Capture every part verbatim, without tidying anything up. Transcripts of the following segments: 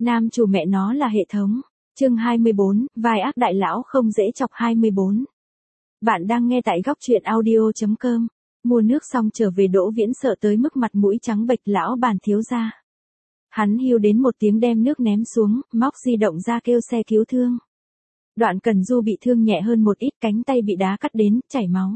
Nam chủ mẹ nó là hệ thống. Chương hai mươi bốn, vai ác đại lão không dễ chọc hai mươi bốn. Bạn đang nghe tại góc truyện audio chấm com. Mua nước xong trở về Đỗ Viễn sợ tới mức mặt mũi trắng bệch lão bản thiếu gia. Hắn hiu đến một tiếng đem nước ném xuống, móc di động ra kêu xe cứu thương. Đoạn Cần Du bị thương nhẹ hơn một ít, cánh tay bị đá cắt đến, chảy máu.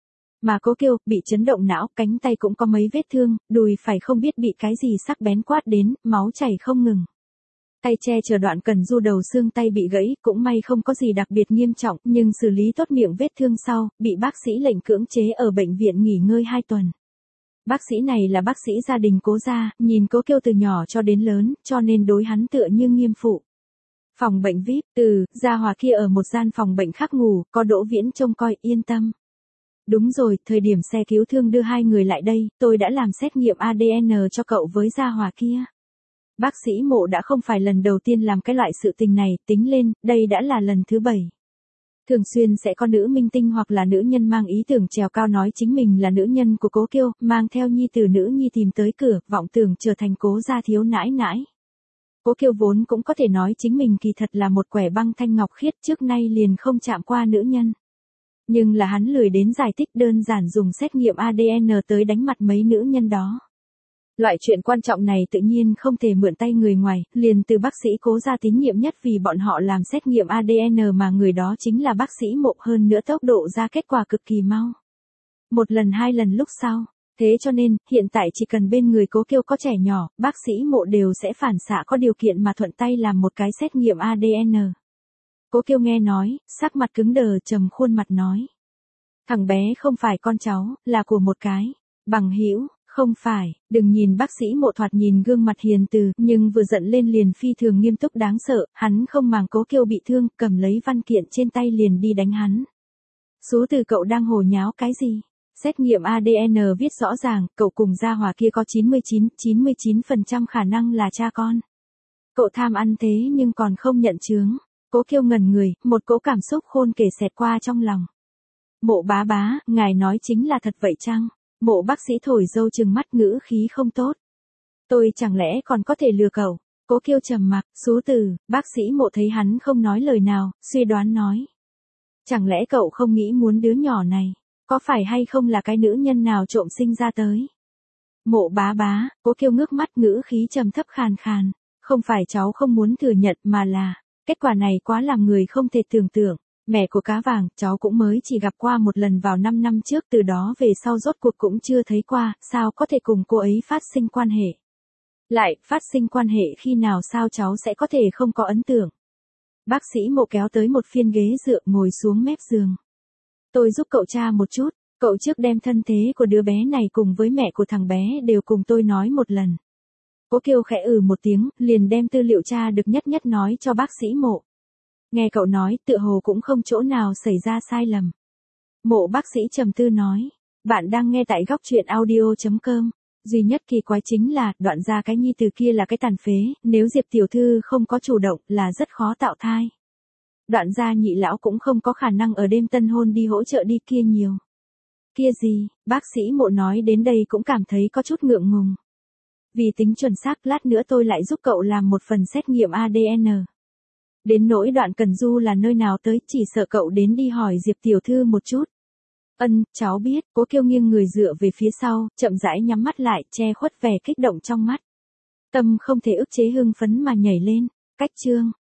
Mà Cố Kiêu, bị chấn động não, cánh tay cũng có mấy vết thương, đùi phải không biết bị cái gì sắc bén quát đến, máu chảy không ngừng. Tay che chở Đoạn Cần Du đầu xương tay bị gãy, cũng may không có gì đặc biệt nghiêm trọng, nhưng xử lý tốt miệng vết thương sau, bị bác sĩ lệnh cưỡng chế ở bệnh viện nghỉ ngơi hai tuần. Bác sĩ này là bác sĩ gia đình Cố gia, nhìn Cố Kiêu từ nhỏ cho đến lớn, cho nên đối hắn tựa như nghiêm phụ. Phòng bệnh vi ai pi, từ, Gia Hòa kia ở một gian phòng bệnh khác ngủ, có Đỗ Viễn trông coi, yên tâm. Đúng rồi, thời điểm xe cứu thương đưa hai người lại đây, tôi đã làm xét nghiệm a đê en cho cậu với Gia Hòa kia. Bác sĩ Mộ đã không phải lần đầu tiên làm cái loại sự tình này, tính lên, đây đã là lần thứ bảy. Thường xuyên sẽ có nữ minh tinh hoặc là nữ nhân mang ý tưởng trèo cao nói chính mình là nữ nhân của Cố Kiêu, mang theo nhi tử nữ nhi tìm tới cửa, vọng tưởng trở thành Cố gia thiếu nãi nãi. Cố Kiêu vốn cũng có thể nói chính mình kỳ thật là một quẻ băng thanh ngọc khiết, trước nay liền không chạm qua nữ nhân. Nhưng là hắn lười đến giải thích, đơn giản dùng xét nghiệm a đê en tới đánh mặt mấy nữ nhân đó. Loại chuyện quan trọng này tự nhiên không thể mượn tay người ngoài, liền từ bác sĩ Cố gia tín nhiệm nhất vì bọn họ làm xét nghiệm a đê en mà người đó chính là bác sĩ Mộ, hơn nữa tốc độ ra kết quả cực kỳ mau. Một lần hai lần lúc sau. Thế cho nên, hiện tại chỉ cần bên người Cố Kiêu có trẻ nhỏ, bác sĩ Mộ đều sẽ phản xạ có điều kiện mà thuận tay làm một cái xét nghiệm a đê en. Cố Kiêu nghe nói, sắc mặt cứng đờ, trầm khuôn mặt nói. Thằng bé không phải con cháu, là của một cái bằng hữu. Không phải, đừng nhìn bác sĩ Mộ thoạt nhìn gương mặt hiền từ, nhưng vừa giận lên liền phi thường nghiêm túc đáng sợ, hắn không màng Cố Kiêu bị thương, cầm lấy văn kiện trên tay liền đi đánh hắn. Số từ cậu đang hồ nháo cái gì? Xét nghiệm a đê en viết rõ ràng, cậu cùng Gia Hòa kia có chín mươi chín, chín mươi chín phần trăm khả năng là cha con. Cậu tham ăn thế nhưng còn không nhận chướng. Cố Kiêu ngẩn người, một cỗ cảm xúc khôn kể xẹt qua trong lòng. Mộ bá bá, ngài nói chính là thật vậy chăng? Mộ bác sĩ thổi dâu trừng mắt, ngữ khí không tốt. Tôi chẳng lẽ còn có thể lừa cậu? Cố Kiêu trầm mặc, số từ, bác sĩ Mộ thấy hắn không nói lời nào, suy đoán nói. Chẳng lẽ cậu không nghĩ muốn đứa nhỏ này? Có phải hay không là cái nữ nhân nào trộm sinh ra tới? Mộ bá bá, Cố Kiêu ngước mắt, ngữ khí trầm thấp khàn khàn. Không phải cháu không muốn thừa nhận mà là, kết quả này quá làm người không thể tưởng tượng. Mẹ của cá vàng, cháu cũng mới chỉ gặp qua một lần vào năm năm trước, từ đó về sau rốt cuộc cũng chưa thấy qua, sao có thể cùng cô ấy phát sinh quan hệ? Lại, phát sinh quan hệ khi nào sao cháu sẽ có thể không có ấn tượng? Bác sĩ Mộ kéo tới một phiên ghế dựa, ngồi xuống mép giường. Tôi giúp cậu tra một chút, cậu trước đem thân thế của đứa bé này cùng với mẹ của thằng bé đều cùng tôi nói một lần. Cố Kiêu khẽ ừ một tiếng, liền đem tư liệu tra được nhất nhất nói cho bác sĩ Mộ. Nghe cậu nói, tựa hồ cũng không chỗ nào xảy ra sai lầm. Mộ bác sĩ trầm tư nói, bạn đang nghe tại góc truyện audio chấm com. Duy nhất kỳ quái chính là, Đoạn gia cái nhi từ kia là cái tàn phế, nếu Diệp tiểu thư không có chủ động là rất khó tạo thai. Đoạn gia nhị lão cũng không có khả năng ở đêm tân hôn đi hỗ trợ đi kia nhiều. Kia gì, bác sĩ Mộ nói đến đây cũng cảm thấy có chút ngượng ngùng. Vì tính chuẩn xác, lát nữa tôi lại giúp cậu làm một phần xét nghiệm a đê en. Đến nỗi Đoạn Cần Du là nơi nào tới, chỉ sợ cậu đến đi hỏi Diệp tiểu thư một chút. Ân, cháu biết. Cố Kiêu nghiêng người dựa về phía sau, chậm rãi nhắm mắt lại, che khuất vẻ kích động trong mắt. Tâm không thể ức chế hưng phấn mà nhảy lên. Cách chương,